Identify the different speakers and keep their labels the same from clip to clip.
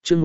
Speaker 1: chương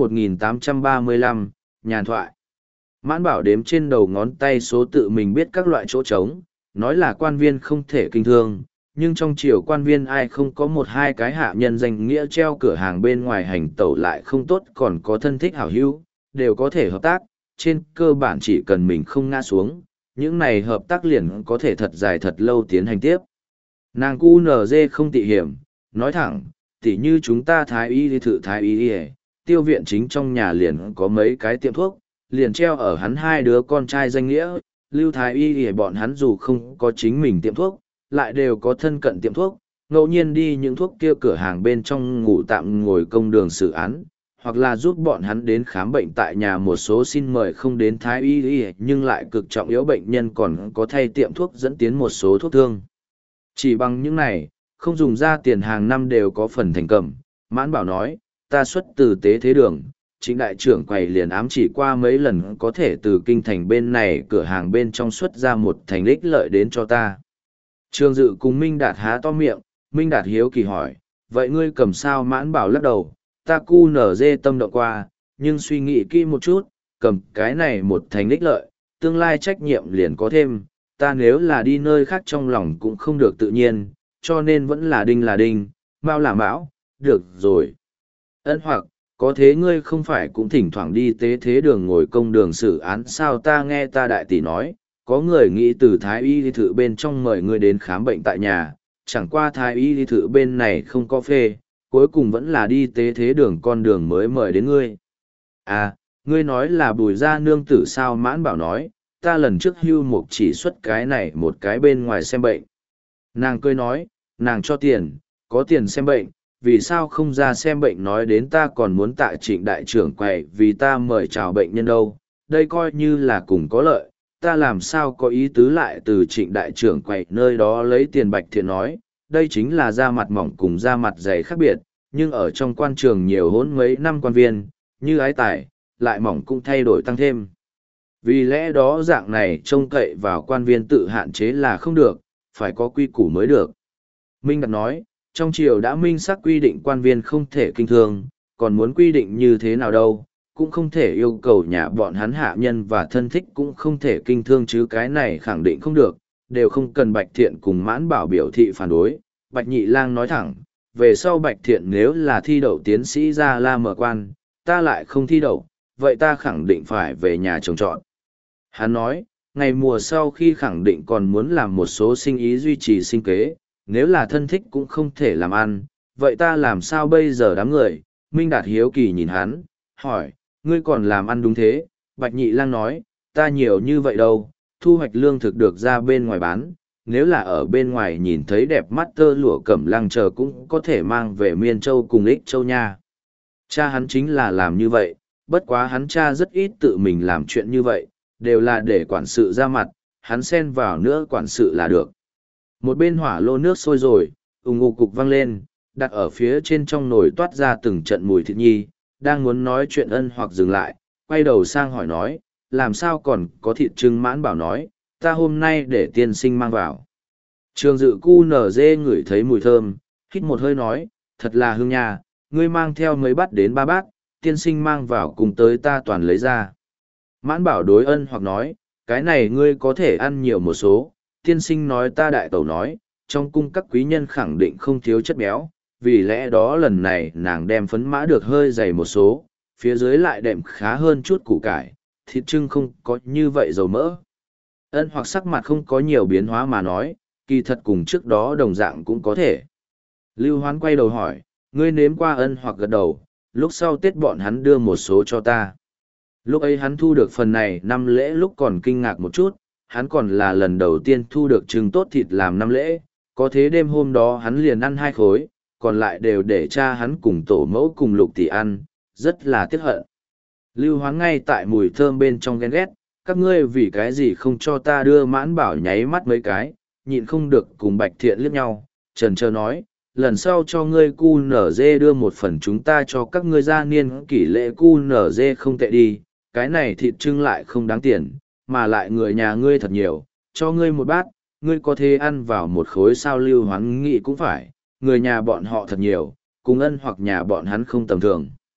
Speaker 1: 1835, nhàn thoại. Mãn Bảo đếm trên đầu ngón tay số tự mình biết các loại chỗ trống, nói là quan viên không thể kinh thương, nhưng trong triều quan viên ai không có một hai cái hạ nhân danh nghĩa treo cửa hàng bên ngoài hành tẩu lại không tốt, còn có thân thích hảo hữu, đều có thể hợp tác, trên cơ bản chỉ cần mình không ngã xuống, những này hợp tác liền có thể thật dài thật lâu tiến hành tiếp. Nàng QNZ không tị hiểm, nói thẳng, tỉ như chúng ta thái y đi thử thái y đi, tiêu viện chính trong nhà liền có mấy cái tiệm thuốc, liền treo ở hắn hai đứa con trai danh nghĩa, lưu thái y đi bọn hắn dù không có chính mình tiệm thuốc, lại đều có thân cận tiệm thuốc, ngẫu nhiên đi những thuốc kia cửa hàng bên trong ngủ tạm ngồi công đường xử án, hoặc là giúp bọn hắn đến khám bệnh tại nhà một số xin mời không đến thái y nhưng lại cực trọng yếu bệnh nhân còn có thay tiệm thuốc dẫn tiến một số thuốc thương. Chỉ bằng những này, không dùng ra tiền hàng năm đều có phần thành cầm. Mãn Bảo nói, ta xuất từ tế thế đường, Trịnh đại trưởng quầy liền ám chỉ qua mấy lần có thể từ kinh thành bên này cửa hàng bên trong xuất ra một thành ích lợi đến cho ta. Trương Dự cùng Minh Đạt há to miệng, Minh Đạt hiếu kỳ hỏi, vậy ngươi cầm sao? Mãn Bảo lắc đầu, ta cu nở dê tâm động qua, nhưng suy nghĩ kỹ một chút, cầm cái này một thành ích lợi, tương lai trách nhiệm liền có thêm, ta nếu là đi nơi khác trong lòng cũng không được tự nhiên, cho nên vẫn là đinh, mão là mão, được rồi. Ân hoặc, có thế ngươi không phải cũng thỉnh thoảng đi tế thế đường ngồi công đường xử án sao? Ta nghe ta đại tỷ nói, có người nghĩ từ thái y đi thử bên trong mời ngươi đến khám bệnh tại nhà, chẳng qua thái y đi thử bên này không có phê, cuối cùng vẫn là đi tế thế đường con đường mới mời đến ngươi. À, ngươi nói là Bùi gia nương tử sao? Mãn Bảo nói, ta lần trước hưu mục chỉ xuất cái này một cái bên ngoài xem bệnh. Nàng cười nói, nàng cho tiền, có tiền xem bệnh, vì sao không ra xem bệnh? Nói đến ta còn muốn tạ Trịnh đại trưởng quầy vì ta mời chào bệnh nhân đâu, đây coi như là cùng có lợi, ta làm sao có ý tứ lại từ Trịnh đại trưởng quầy nơi đó lấy tiền. Bạch Thiện nói, đây chính là da mặt mỏng cùng da mặt dày khác biệt, nhưng ở trong quan trường nhiều hỗn mấy năm quan viên, như ái tài, lại mỏng cũng thay đổi tăng thêm. Vì lẽ đó dạng này trông cậy vào quan viên tự hạn chế là không được, phải có quy củ mới được. Minh Đạt nói, trong triều đã minh xác quy định quan viên không thể kinh thương, còn muốn quy định như thế nào đâu, cũng không thể yêu cầu nhà bọn hắn hạ nhân và thân thích cũng không thể kinh thương chứ, cái này khẳng định không được, đều không cần Bạch Thiện cùng Mãn Bảo biểu thị phản đối. Bạch Nhị Lang nói thẳng, về sau Bạch Thiện nếu là thi đậu tiến sĩ ra la mở quan, ta lại không thi đậu, vậy ta khẳng định phải về nhà trồng trọt. Hắn nói, ngày mùa sau khi khẳng định còn muốn làm một số sinh ý duy trì sinh kế, nếu là thân thích cũng không thể làm ăn, vậy ta làm sao bây giờ? Đám người, Minh Đạt hiếu kỳ nhìn hắn, hỏi, ngươi còn làm ăn đúng thế? Bạch Nhị Lang nói, ta nhiều như vậy đâu, thu hoạch lương thực được ra bên ngoài bán, nếu là ở bên ngoài nhìn thấy đẹp mắt tơ lụa cẩm lăng chờ cũng có thể mang về Miên Châu cùng Ích Châu nha. Cha hắn chính là làm như vậy, bất quá hắn cha rất ít tự mình làm chuyện như vậy, đều là để quản sự ra mặt, hắn xen vào nữa quản sự là được. Một bên hỏa lô nước sôi rồi, ùng ục cục vang lên, đặt ở phía trên trong nồi toát ra từng trận mùi thịt nhi, đang muốn nói chuyện Ân Hoặc dừng lại, quay đầu sang hỏi nói, làm sao còn có thịt trưng? Mãn Bảo nói, ta hôm nay để tiên sinh mang vào. Trường Dự cu nở dê ngửi thấy mùi thơm, hít một hơi nói, thật là hương nha, ngươi mang theo mấy bát đến 3 bát, tiên sinh mang vào cùng tới ta toàn lấy ra. Mãn Bảo đối Ân Hoặc nói, cái này ngươi có thể ăn nhiều một số, tiên sinh nói ta đại tẩu nói, trong cung các quý nhân khẳng định không thiếu chất béo, vì lẽ đó lần này nàng đem phấn mã được hơi dày một số, phía dưới lại đệm khá hơn chút củ cải, thịt trưng không có như vậy dầu mỡ. Ân Hoặc sắc mặt không có nhiều biến hóa mà nói, kỳ thật cùng trước đó đồng dạng cũng có thể. Lưu Hoán quay đầu hỏi, ngươi nếm qua? Ân Hoặc gật đầu, lúc sau Tết bọn hắn đưa một số cho ta. Lúc ấy hắn thu được phần này năm lễ lúc còn kinh ngạc một chút, hắn còn là lần đầu tiên thu được trứng tốt thịt làm năm lễ, có thế đêm hôm đó hắn liền ăn 2 khối, còn lại đều để cha hắn cùng tổ mẫu cùng Lục tỷ ăn, rất là tiếc hận. Lưu Hoán ngay tại mùi thơm bên trong ghen ghét, các ngươi vì cái gì không cho ta đưa? Mãn Bảo nháy mắt mấy cái, nhịn không được cùng Bạch Thiện liếc nhau, trần trơ nói, lần sau cho ngươi cu nở dê đưa một phần, chúng ta cho các ngươi gia niên kỷ lễ cu nở dê không tệ đi, cái này thịt trưng lại không đáng tiền, mà lại người nhà ngươi thật nhiều, cho ngươi một bát, ngươi có thể ăn vào 1 khối sao? Lưu Hoán nghĩ cũng phải, người nhà bọn họ thật nhiều, cùng Ân Hoặc nhà bọn hắn không tầm thường.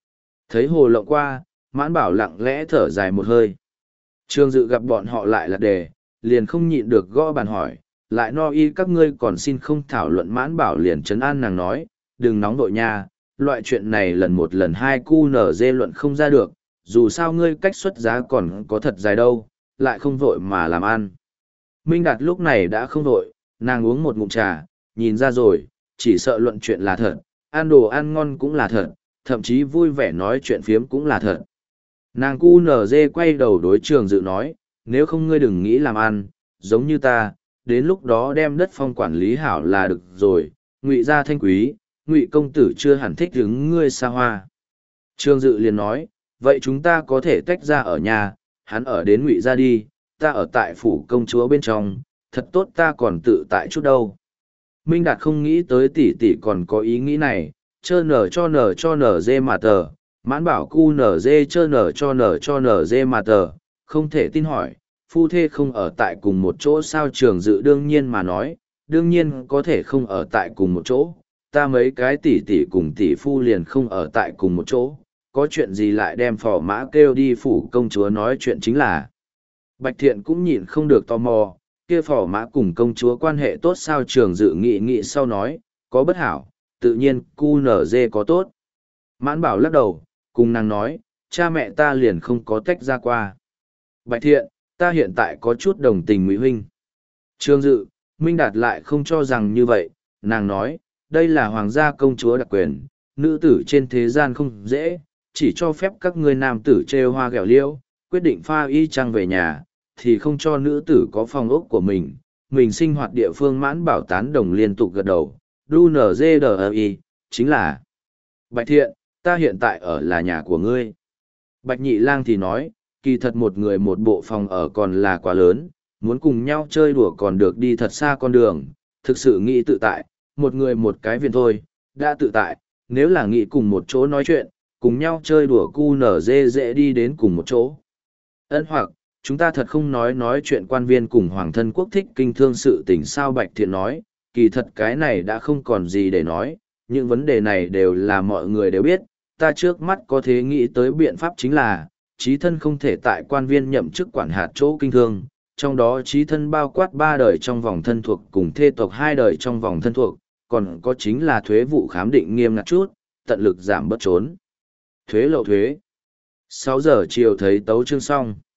Speaker 1: Thấy hồ lộng qua, Mãn Bảo lặng lẽ thở dài một hơi. Trương Dự gặp bọn họ lại là đề, liền không nhịn được gõ bàn hỏi, lại no y các ngươi còn xin không thảo luận. Mãn Bảo liền trấn an nàng nói, đừng nóng đội nha, loại chuyện này lần một lần hai cu nở dê luận không ra được, dù sao ngươi cách xuất giá còn có thật dài đâu, lại không vội mà làm ăn. Minh Đạt lúc này đã không vội, nàng uống một ngụm trà, nhìn ra rồi, chỉ sợ luận chuyện là thật, ăn đồ ăn ngon cũng là thật, thậm chí vui vẻ nói chuyện phiếm cũng là thật. Nàng cu nở dê quay đầu đối Trường Dự nói, nếu không ngươi đừng nghĩ làm ăn, giống như ta, đến lúc đó đem đất phong quản lý hảo là được rồi, Ngụy gia thanh quý, Ngụy công tử chưa hẳn thích hứng ngươi xa hoa. Trương Dự liền nói, vậy chúng ta có thể tách ra ở nhà, hắn ở đến Ngụy gia đi, ta ở tại phủ công chúa bên trong, thật tốt ta còn tự tại chút đâu. Minh Đạt không nghĩ tới tỷ tỷ còn có ý nghĩ này, chơ nở cho nở dê mà tờ, Mãn Bảo cu nở dê chơ nở cho nở dê mà tờ, không thể tin hỏi, phu thê không ở tại cùng một chỗ sao? Trường Dự đương nhiên mà nói, đương nhiên có thể không ở tại cùng một chỗ, ta mấy cái tỷ tỷ cùng tỷ phu liền không ở tại cùng một chỗ, có chuyện gì lại đem phò mã kêu đi phủ công chúa nói chuyện chính là. Bạch Thiện cũng nhịn không được tò mò, kia phò mã cùng công chúa quan hệ tốt sao? Trường Dự nghĩ sau nói, có bất hảo, tự nhiên cu nở dê có tốt. Mãn Bảo lắc đầu, cùng nàng nói, cha mẹ ta liền không có tách ra qua. Bạch Thiện, ta hiện tại có chút đồng tình Ngụy huynh. Trường Dự, Minh Đạt lại không cho rằng như vậy, nàng nói, đây là hoàng gia công chúa đặc quyền, nữ tử trên thế gian không dễ, chỉ cho phép các ngươi nam tử trêu hoa ghẹo liễu, quyết định pha y trăng về nhà, thì không cho nữ tử có phòng ốc của mình sinh hoạt địa phương. Mãn Bảo tán đồng liên tục gật đầu, đu nở dê đờ y, chính là. Bạch Thiện, ta hiện tại ở là nhà của ngươi. Bạch Nhị Lang thì nói, kỳ thật một người một bộ phòng ở còn là quá lớn, muốn cùng nhau chơi đùa còn được đi thật xa con đường, thực sự nghĩ tự tại, một người một cái viện thôi, đã tự tại, nếu là nghĩ cùng một chỗ nói chuyện, cùng nhau chơi đùa cu nở dễ đi đến cùng một chỗ. Ân hoặc, chúng ta thật không nói chuyện quan viên cùng hoàng thân quốc thích kinh thương sự tình sao? Bạch Thiện nói, kỳ thật cái này đã không còn gì để nói, những vấn đề này đều là mọi người đều biết, ta trước mắt có thể nghĩ tới biện pháp chính là, chí thân không thể tại quan viên nhậm chức quản hạt chỗ kinh thương, trong đó chí thân bao quát 3 đời trong vòng thân thuộc cùng thê tộc 2 đời trong vòng thân thuộc, còn có chính là thuế vụ khám định nghiêm ngặt chút, tận lực giảm bớt trốn thuế lậu thuế. 6 giờ chiều thấy tấu chương xong.